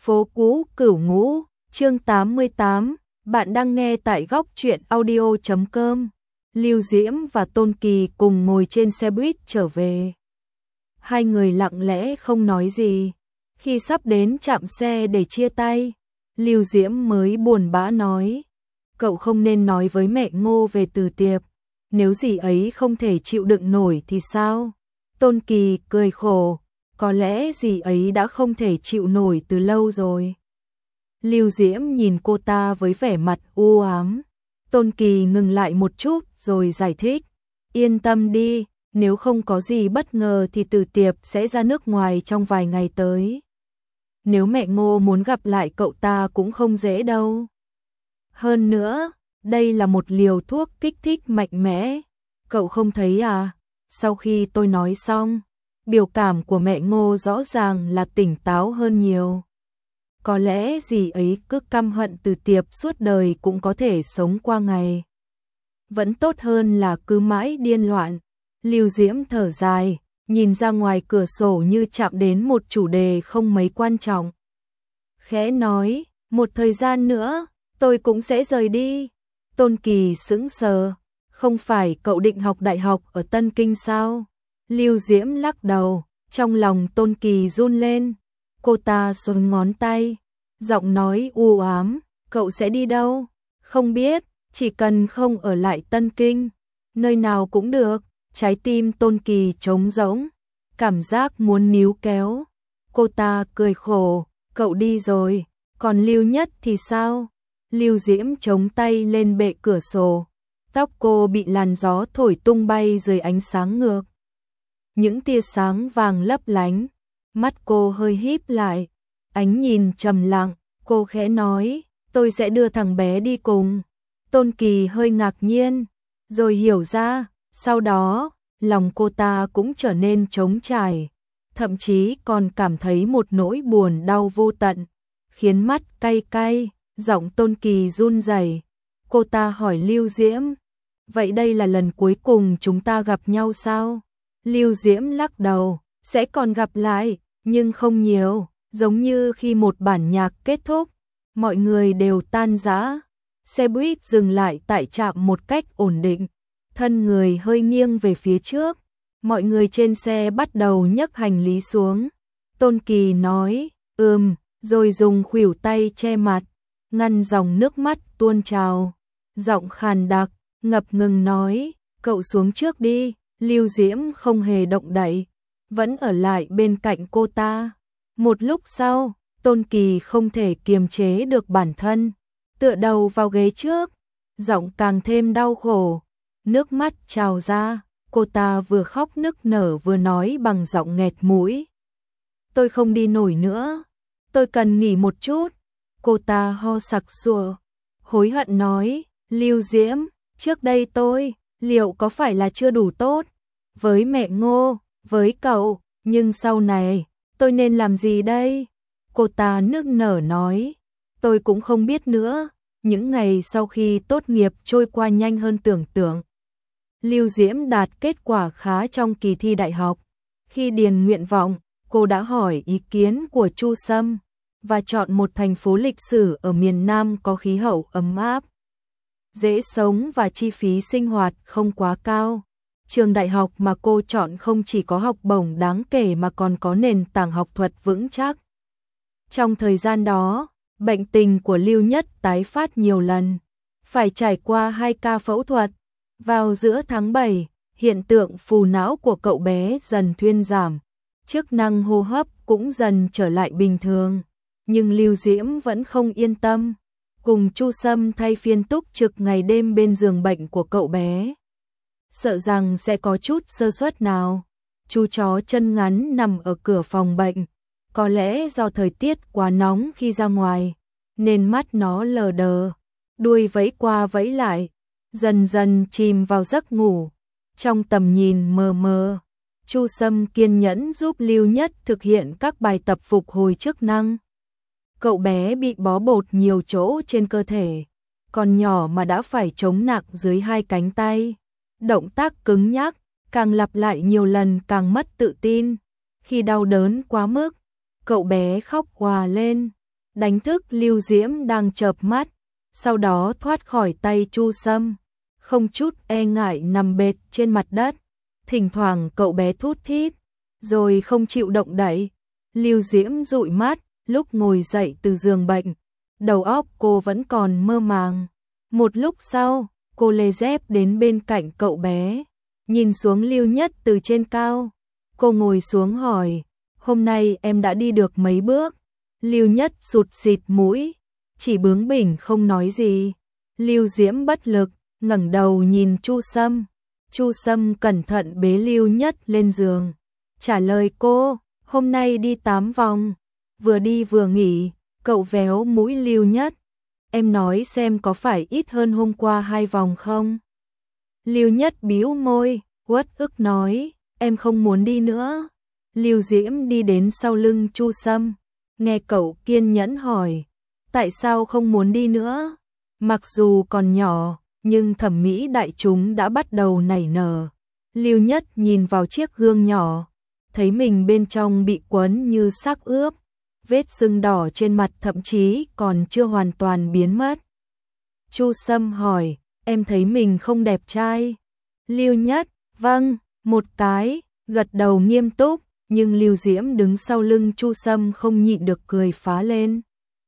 Phố cũ Cửu Ngũ, chương 88, bạn đang nghe tại góc truyện audio.com. Lưu Diễm và Tôn Kỳ cùng ngồi trên xe buýt trở về. Hai người lặng lẽ không nói gì. Khi sắp đến trạm xe để chia tay, Lưu Diễm mới buồn bã nói: cậu không nên nói với mẹ Ngô về Từ Tiệp, nếu dì ấy không thể chịu đựng nổi thì sao? Tôn Kỳ cười khổ: có lẽ dì ấy đã không thể chịu nổi từ lâu rồi. Lưu Diễm nhìn cô ta với vẻ mặt u ám. Tôn Kỳ ngừng lại một chút rồi giải thích: yên tâm đi, nếu không có gì bất ngờ thì Từ Tiệp sẽ ra nước ngoài trong vài ngày tới. Nếu mẹ Ngô muốn gặp lại cậu ta cũng không dễ đâu. Hơn nữa, đây là một liều thuốc kích thích mạnh mẽ. Cậu không thấy à? Sau khi tôi nói xong, biểu cảm của mẹ Ngô rõ ràng là tỉnh táo hơn nhiều. Có lẽ dì ấy cứ căm hận Từ Tiệp suốt đời cũng có thể sống qua ngày. Vẫn tốt hơn là cứ mãi điên loạn. Lưu Diễm thở dài, nhìn ra ngoài cửa sổ như chạm đến một chủ đề không mấy quan trọng. Khẽ nói: một thời gian nữa, tôi cũng sẽ rời đi. Tôn Kỳ sững sờ: không phải cậu định học đại học ở Tân Kinh sao? Lưu Diễm lắc đầu. Trong lòng Tôn Kỳ run lên. Cô ta xoắn ngón tay, giọng nói u ám: cậu sẽ đi đâu? Không biết, chỉ cần không ở lại Tân Kinh, nơi nào cũng được. Trái tim Tôn Kỳ trống rỗng, cảm giác muốn níu kéo. Cô ta cười khổ: cậu đi rồi, còn Lưu Nhất thì sao? Lưu Diễm chống tay lên bệ cửa sổ, tóc cô bị làn gió thổi tung bay dưới ánh sáng ngược. Những tia sáng vàng lấp lánh, mắt cô hơi híp lại, ánh nhìn trầm lặng. Cô khẽ nói: tôi sẽ đưa thằng bé đi cùng. Tôn Kỳ hơi ngạc nhiên, rồi hiểu ra. Sau đó, lòng cô ta cũng trở nên trống trải, thậm chí còn cảm thấy một nỗi buồn đau vô tận, khiến mắt cay cay. Giọng Tôn Kỳ run rẩy. Cô ta hỏi Lưu Diễm: vậy đây là lần cuối cùng chúng ta gặp nhau sao? Lưu Diễm lắc đầu: sẽ còn gặp lại, nhưng không nhiều. Giống như khi một bản nhạc kết thúc, mọi người đều tan rã. Xe buýt dừng lại tại trạm một cách ổn định, thân người hơi nghiêng về phía trước. Mọi người trên xe bắt đầu nhấc hành lý xuống. Tôn Kỳ nói: rồi dùng khuỷu tay che mặt, ngăn dòng nước mắt tuôn trào. Giọng khàn đặc, ngập ngừng nói: cậu xuống trước đi. Lưu Diễm không hề động đậy, vẫn ở lại bên cạnh cô ta. Một lúc sau, Tôn Kỳ không thể kiềm chế được bản thân, tựa đầu vào ghế trước, giọng càng thêm đau khổ, nước mắt trào ra. Cô ta vừa khóc nức nở vừa nói bằng giọng nghẹt mũi: tôi không đi nổi nữa, tôi cần nghỉ một chút. Cô ta ho sặc sụa, hối hận nói: Lưu Diễm, trước đây tôi, liệu có phải là chưa đủ tốt với mẹ Ngô, với cậu, nhưng sau này, tôi nên làm gì đây? Cô ta nức nở nói: tôi cũng không biết nữa. Những ngày sau khi tốt nghiệp trôi qua nhanh hơn tưởng tượng. Lưu Diễm đạt kết quả khá trong kỳ thi đại học. Khi điền nguyện vọng, cô đã hỏi ý kiến của Chu Sâm và chọn một thành phố lịch sử ở miền Nam có khí hậu ấm áp, dễ sống và chi phí sinh hoạt không quá cao. Trường đại học mà cô chọn không chỉ có học bổng đáng kể mà còn có nền tảng học thuật vững chắc. Trong thời gian đó, bệnh tình của Lưu Nhất tái phát nhiều lần, phải trải qua 2 ca phẫu thuật. Vào giữa tháng 7, hiện tượng phù não của cậu bé dần thuyên giảm, chức năng hô hấp cũng dần trở lại bình thường. Nhưng Lưu Diễm vẫn không yên tâm, cùng Chu Sâm thay phiên túc trực ngày đêm bên giường bệnh của cậu bé. Sợ rằng sẽ có chút sơ suất nào. Chú chó chân ngắn nằm ở cửa phòng bệnh, có lẽ do thời tiết quá nóng khi ra ngoài, nên mắt nó lờ đờ, đuôi vẫy qua vẫy lại, dần dần chìm vào giấc ngủ. Trong tầm nhìn mờ mờ, Chu Sâm kiên nhẫn giúp Lưu Nhất thực hiện các bài tập phục hồi chức năng. Cậu bé bị bó bột nhiều chỗ trên cơ thể, còn nhỏ mà đã phải chống nặng dưới 2 cánh tay. Động tác cứng nhắc, càng lặp lại nhiều lần càng mất tự tin. Khi đau đớn quá mức, cậu bé khóc òa lên. đánh thức Lưu Diễm đang chợp mắt, sau đó thoát khỏi tay Chu Sâm, không chút e ngại nằm bệt trên mặt đất, thỉnh thoảng cậu bé thút thít, rồi không chịu động đậy. Lưu Diễm dụi mắt, lúc ngồi dậy từ giường bệnh, đầu óc cô vẫn còn mơ màng. Một lúc sau, cô lê dép đến bên cạnh cậu bé, nhìn xuống Lưu Nhất từ trên cao. Cô ngồi xuống hỏi, hôm nay em đã đi được mấy bước? Lưu Nhất sụt sịt mũi, chỉ bướng bỉnh không nói gì. Lưu Diễm bất lực, ngẩng đầu nhìn Chu Sâm. Chu Sâm cẩn thận bế Lưu Nhất lên giường, trả lời cô, hôm nay đi 8 vòng, vừa đi vừa nghỉ. Cậu véo mũi Lưu Nhất, em nói xem có phải ít hơn hôm qua 2 vòng không? Lưu Nhất bĩu môi, uất ức nói, em không muốn đi nữa. Lưu Diễm đi đến sau lưng Chu Sâm, nghe cậu kiên nhẫn hỏi, tại sao không muốn đi nữa? Mặc dù còn nhỏ, nhưng thẩm mỹ đại chúng đã bắt đầu nảy nở. Lưu Nhất nhìn vào chiếc gương nhỏ, thấy mình bên trong bị quấn như xác ướp, vết sưng đỏ trên mặt thậm chí còn chưa hoàn toàn biến mất. Chu Sâm hỏi, em thấy mình không đẹp trai? Lưu Nhất, vâng, một cái, gật đầu nghiêm túc, nhưng Lưu Diễm đứng sau lưng Chu Sâm không nhịn được cười phá lên.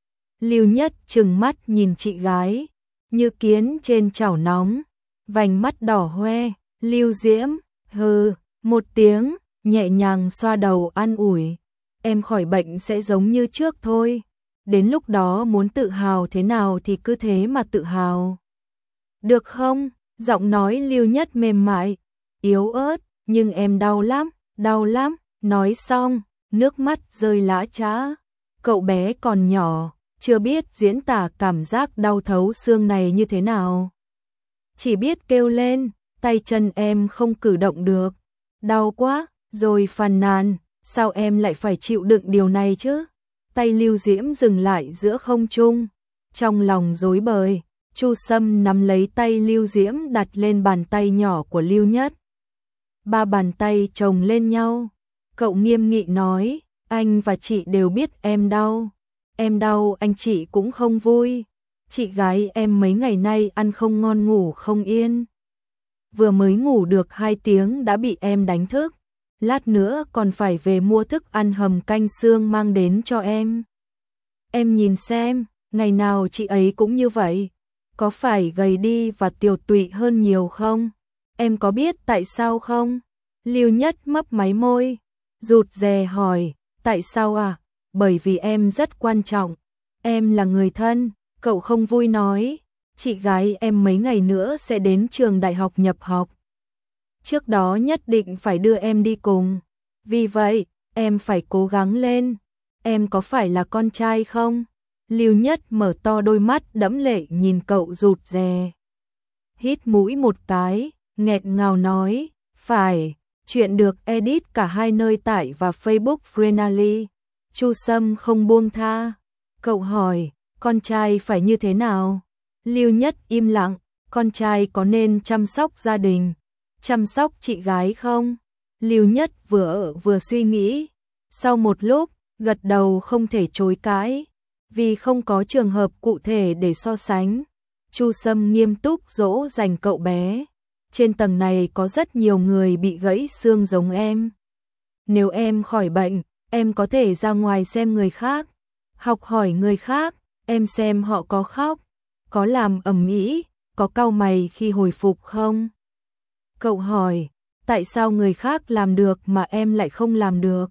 Lưu Nhất trừng mắt nhìn chị gái, như kiến trên chảo nóng, vành mắt đỏ hoe. Lưu Diễm, hừ, một tiếng, nhẹ nhàng xoa đầu an ủi, em khỏi bệnh sẽ giống như trước thôi, đến lúc đó muốn tự hào thế nào thì cứ thế mà tự hào. Được không? Giọng nói Lưu Nhất mềm mại, yếu ớt, nhưng em đau lắm. Nói xong, nước mắt rơi lã chã. Cậu bé còn nhỏ, chưa biết diễn tả cảm giác đau thấu xương này như thế nào. Chỉ biết kêu lên, tay chân em không cử động được, đau quá, rồi phàn nàn, sao em lại phải chịu đựng điều này chứ? Tay Lưu Diễm dừng lại giữa không trung, trong lòng rối bời. Chu Sâm nắm lấy tay Lưu Diễm đặt lên bàn tay nhỏ của Lưu Nhất. 3 bàn tay chồng lên nhau, cậu nghiêm nghị nói, anh và chị đều biết em đau. Em đau anh chị cũng không vui. Chị gái em mấy ngày nay ăn không ngon ngủ không yên. Vừa mới ngủ được 2 tiếng đã bị em đánh thức. Lát nữa còn phải về mua thức ăn hầm canh xương mang đến cho em. Em nhìn xem, ngày nào chị ấy cũng như vậy. Có phải gầy đi và tiều tụy hơn nhiều không? Em có biết tại sao không? Lưu Nhất mấp máy môi, rụt rè hỏi, tại sao à? Bởi vì em rất quan trọng. Em là người thân. Cậu không vui nói, chị gái em mấy ngày nữa sẽ đến trường đại học nhập học. Trước đó nhất định phải đưa em đi cùng. Vì vậy, em phải cố gắng lên. Em có phải là con trai không? Lưu Nhất mở to đôi mắt đẫm lệ nhìn cậu rụt rè. Hít mũi một cái, nghẹt ngào nói, phải. Chuyện được edit cả 2 nơi tải và Facebook Frenally. Chu Sâm không buông tha. Cậu hỏi, con trai phải như thế nào? Lưu Nhất im lặng, con trai có nên chăm sóc gia đình, chăm sóc chị gái không? Lưu Nhất vừa suy nghĩ, sau một lúc, gật đầu không thể chối cãi, vì không có trường hợp cụ thể để so sánh. Chu Sâm nghiêm túc dỗ dành cậu bé, trên tầng này có rất nhiều người bị gãy xương giống em. Nếu em khỏi bệnh, em có thể ra ngoài xem người khác, học hỏi người khác, em xem họ có khóc, có làm ầm ĩ, có cau mày khi hồi phục không? Cậu hỏi, tại sao người khác làm được mà em lại không làm được?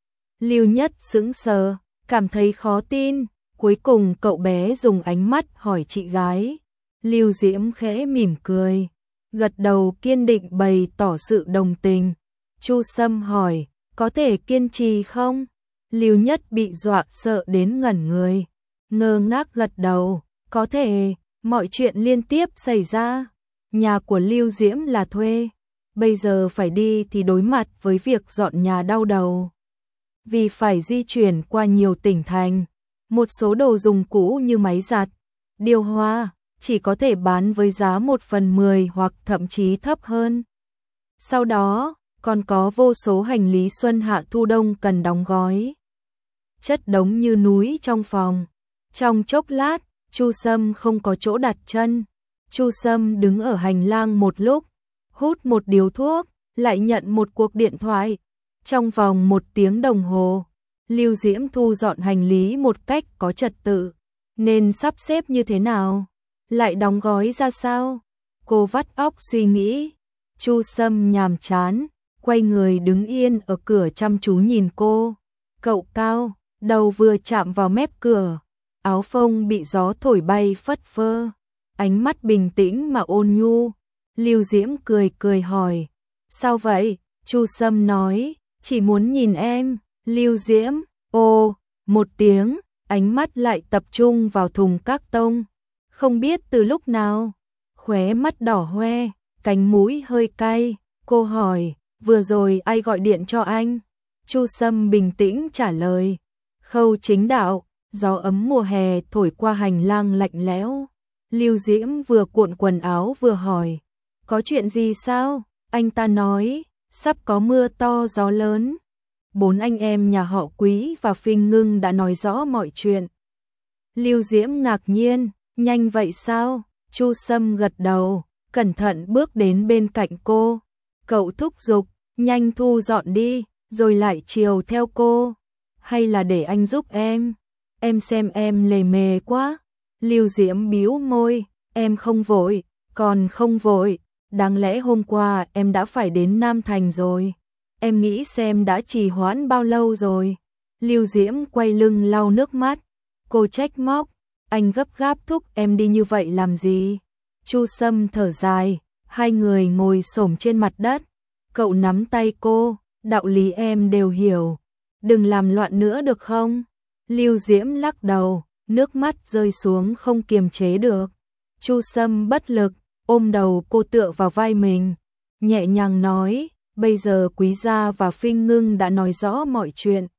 Lưu Nhất sững sờ, cảm thấy khó tin, cuối cùng cậu bé dùng ánh mắt hỏi chị gái. Lưu Diễm khẽ mỉm cười, gật đầu kiên định bày tỏ sự đồng tình. Chu Sâm hỏi, có thể kiên trì không? Lưu Nhất bị dọa sợ đến ngẩn người, ngơ ngác gật đầu, có thể, mọi chuyện liên tiếp xảy ra. Nhà của Lưu Diễm là thuê, bây giờ phải đi thì đối mặt với việc dọn nhà đau đầu. Vì phải di chuyển qua nhiều tỉnh thành, một số đồ dùng cũ như máy giặt, điều hòa, chỉ có thể bán với giá 1/10 hoặc thậm chí thấp hơn. Sau đó, còn có vô số hành lý xuân hạ thu đông cần đóng gói. Chất đống như núi trong phòng, Trong chốc lát, Chu Sâm không có chỗ đặt chân. Chu Sâm đứng ở hành lang một lúc, hút một điếu thuốc, lại nhận một cuộc điện thoại. Trong vòng 1 tiếng đồng hồ, Lưu Diễm thu dọn hành lý một cách có trật tự. Nên sắp xếp như thế nào? Lại đóng gói ra sao? Cô vắt óc suy nghĩ. Chu Sâm nhàm chán, quay người đứng yên ở cửa chăm chú nhìn cô. Cậu cao, đầu vừa chạm vào mép cửa, áo phông bị gió thổi bay phất phơ, ánh mắt bình tĩnh mà ôn nhu. Lưu Diễm cười cười hỏi, sao vậy? Chu Sâm nói, chỉ muốn nhìn em. Lưu Diễm, ồ, một tiếng, ánh mắt lại tập trung vào thùng các tông. Không biết từ lúc nào, khóe mắt đỏ hoe, cánh mũi hơi cay, cô hỏi, vừa rồi ai gọi điện cho anh? Chu Sâm bình tĩnh trả lời, Khâu Chính Đạo. Gió ấm mùa hè thổi qua hành lang lạnh lẽo. Lưu Diễm vừa cuộn quần áo vừa hỏi, có chuyện gì sao? Anh ta nói, sắp có mưa to gió lớn. 4 anh em nhà họ Quý và Phinh Ngưng đã nói rõ mọi chuyện. Lưu Diễm ngạc nhiên, nhanh vậy sao? Chu Sâm gật đầu, cẩn thận bước đến bên cạnh cô. Cậu thúc giục, nhanh thu dọn đi, rồi lại chiều theo cô. Hay là để anh giúp em xem em lề mề quá. Lưu Diễm bĩu môi, em không vội, còn không vội. Đáng lẽ hôm qua em đã phải đến Nam Thành rồi. Em nghĩ xem đã trì hoãn bao lâu rồi. Lưu Diễm quay lưng lau nước mắt. Cô trách móc, anh gấp gáp thúc em đi như vậy làm gì? Chu Sâm thở dài, hai người ngồi xổm trên mặt đất. Cậu nắm tay cô, đạo lý em đều hiểu. Đừng làm loạn nữa được không? Lưu Diễm lắc đầu, nước mắt rơi xuống không kiềm chế được. Chu Sâm bất lực, ôm đầu cô tựa vào vai mình, nhẹ nhàng nói, bây giờ Quý gia và Phinh Ngưng đã nói rõ mọi chuyện.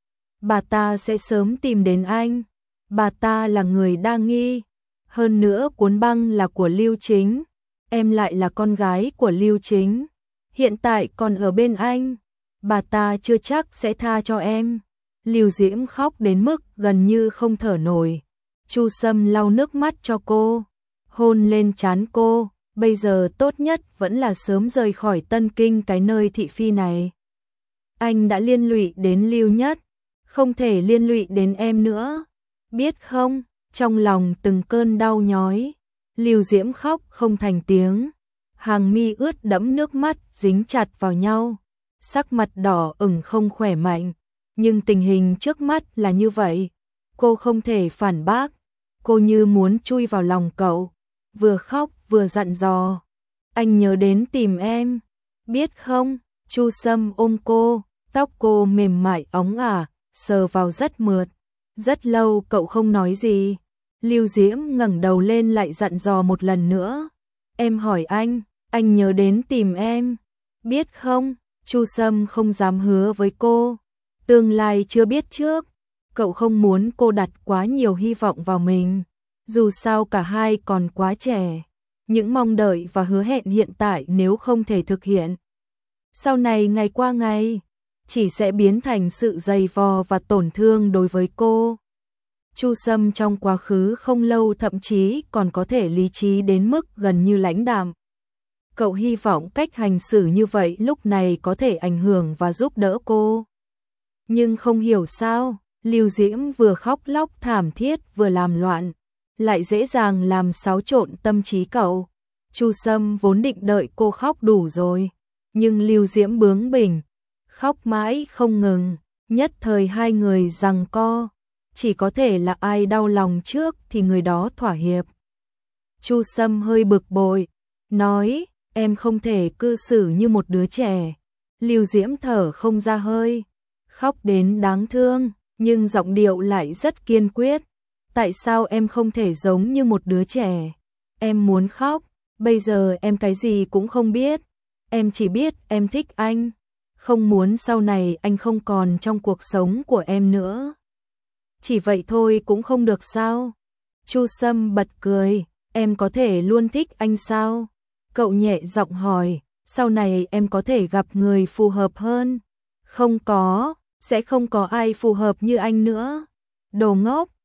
Bà ta sẽ sớm tìm đến anh. Bà ta là người đa nghi. Hơn nữa cuốn băng là của Lưu Chính. Em lại là con gái của Lưu Chính. Hiện tại còn ở bên anh. Bà ta chưa chắc sẽ tha cho em. Lưu Diễm khóc đến mức gần như không thở nổi. Chu Sâm lau nước mắt cho cô, hôn lên trán cô. Bây giờ tốt nhất vẫn là sớm rời khỏi Tân Kinh, cái nơi thị phi này. Anh đã liên lụy đến Lưu Nhất, không thể liên lụy đến em nữa. Biết không, trong lòng từng cơn đau nhói. Lưu Diễm khóc không thành tiếng, hàng mi ướt đẫm nước mắt dính chặt vào nhau, sắc mặt đỏ ửng không khỏe mạnh. Nhưng tình hình trước mắt là như vậy, cô không thể phản bác. Cô như muốn chui vào lòng cậu, vừa khóc vừa dặn dò, anh nhớ đến tìm em, biết không? Chu Sâm ôm cô, tóc cô mềm mại óng ả, sờ vào rất mượt. Rất lâu cậu không nói gì. Lưu Diễm ngẩng đầu lên lại dặn dò một lần nữa, em hỏi anh nhớ đến tìm em, biết không? Chu Sâm không dám hứa với cô, tương lai chưa biết trước. Cậu không muốn cô đặt quá nhiều hy vọng vào mình, dù sao cả hai còn quá trẻ. Những mong đợi và hứa hẹn hiện tại nếu không thể thực hiện, sau này ngày qua ngày chỉ sẽ biến thành sự dày vò và tổn thương đối với cô. Chu Sâm trong quá khứ không lâu thậm chí còn có thể lý trí đến mức gần như lãnh đạm. Cậu hy vọng cách hành xử như vậy lúc này có thể ảnh hưởng và giúp đỡ cô. Nhưng không hiểu sao, Lưu Diễm vừa khóc lóc thảm thiết vừa làm loạn, lại dễ dàng làm xáo trộn tâm trí cậu. Chu Sâm vốn định đợi cô khóc đủ rồi, nhưng Lưu Diễm bướng bỉnh, khóc mãi không ngừng, nhất thời hai người giằng co, chỉ có thể là ai đau lòng trước thì người đó thỏa hiệp. Chu Sâm hơi bực bội, nói, em không thể cư xử như một đứa trẻ. Lưu Diễm thở không ra hơi, khóc đến đáng thương, nhưng giọng điệu lại rất kiên quyết. Tại sao em không thể giống như một đứa trẻ? Em muốn khóc, bây giờ em cái gì cũng không biết. Em chỉ biết em thích anh, không muốn sau này anh không còn trong cuộc sống của em nữa. Chỉ vậy thôi cũng không được sao? Chu Sâm bật cười, em có thể luôn thích anh sao? Cậu nhẹ giọng hỏi, sau này em có thể gặp người phù hợp hơn. Không có, sẽ không có ai phù hợp như anh nữa. Đồ ngốc,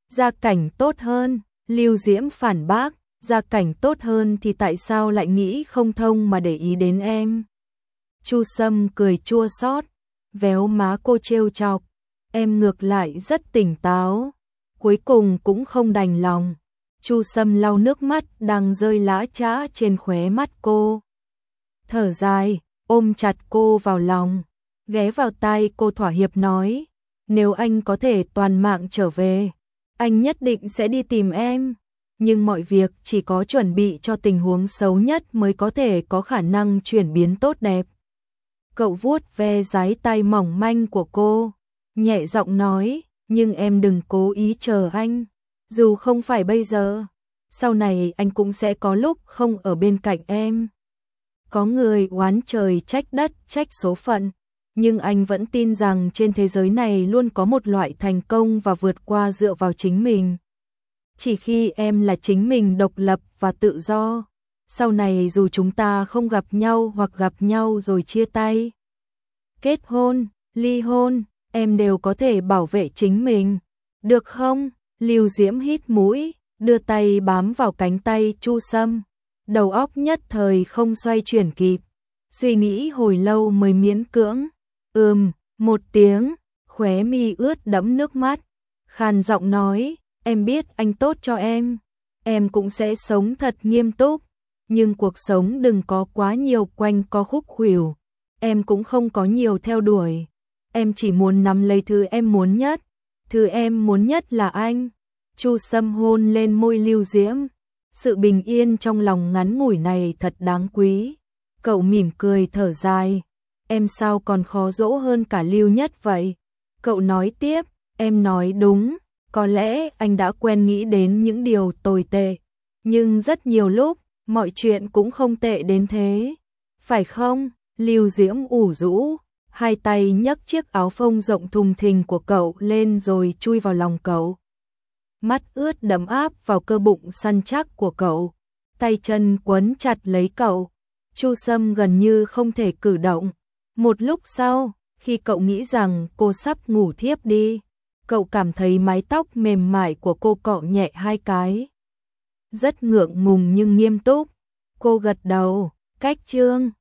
Gia cảnh tốt hơn, Lưu Diễm phản bác, gia cảnh tốt hơn thì tại sao lại nghĩ không thông mà để ý đến em? Chu Sâm cười chua xót, véo má cô trêu chọc, em ngược lại rất tỉnh táo, cuối cùng cũng không đành lòng. Chu Sâm lau nước mắt đang rơi lã chã trên khóe mắt cô. Thở dài, ôm chặt cô vào lòng, ghé vào tai cô thỏa hiệp nói, nếu anh có thể toàn mạng trở về, anh nhất định sẽ đi tìm em. Nhưng mọi việc chỉ có chuẩn bị cho tình huống xấu nhất mới có thể có khả năng chuyển biến tốt đẹp. Cậu vuốt ve dái tay mỏng manh của cô, nhẹ giọng nói, nhưng em đừng cố ý chờ anh. Dù không phải bây giờ, sau này anh cũng sẽ có lúc không ở bên cạnh em. Có người oán trời trách đất trách số phận, nhưng anh vẫn tin rằng trên thế giới này luôn có một loại thành công và vượt qua dựa vào chính mình. Chỉ khi em là chính mình độc lập và tự do, sau này dù chúng ta không gặp nhau hoặc gặp nhau rồi chia tay, kết hôn, ly hôn, em đều có thể bảo vệ chính mình. Được không? Lưu Diễm hít mũi, đưa tay bám vào cánh tay Chu Sâm. Đầu óc nhất thời không xoay chuyển kịp. Suy nghĩ hồi lâu mới miễn cưỡng. Một tiếng, khóe mi ướt đẫm nước mắt. Khàn giọng nói, em biết anh tốt cho em cũng sẽ sống thật nghiêm túc. Nhưng cuộc sống đừng có quá nhiều quanh co khúc khuỷu. Em cũng không có nhiều theo đuổi. Em chỉ muốn nắm lấy thứ em muốn nhất. Thứ em muốn nhất là anh. Chu Sâm hôn lên môi Lưu Diễm. Sự bình yên trong lòng ngắn ngủi này thật đáng quý. Cậu mỉm cười thở dài. Em sao còn khó dỗ hơn cả Lưu Nhất vậy? Cậu nói tiếp, em nói đúng. Có lẽ anh đã quen nghĩ đến những điều tồi tệ. Nhưng rất nhiều lúc, mọi chuyện cũng không tệ đến thế. Phải không? Lưu Diễm ủ rũ, hai tay nhấc chiếc áo phông rộng thùng thình của cậu lên rồi chui vào lòng cậu. Mắt ướt đẫm áp vào cơ bụng săn chắc của cậu, tay chân quấn chặt lấy cậu. Chu Sâm gần như không thể cử động. Một lúc sau, khi cậu nghĩ rằng cô sắp ngủ thiếp đi, cậu cảm thấy mái tóc mềm mại của cô cọ nhẹ hai cái. Rất ngượng ngùng nhưng nghiêm túc. Cô gật đầu, cách chương.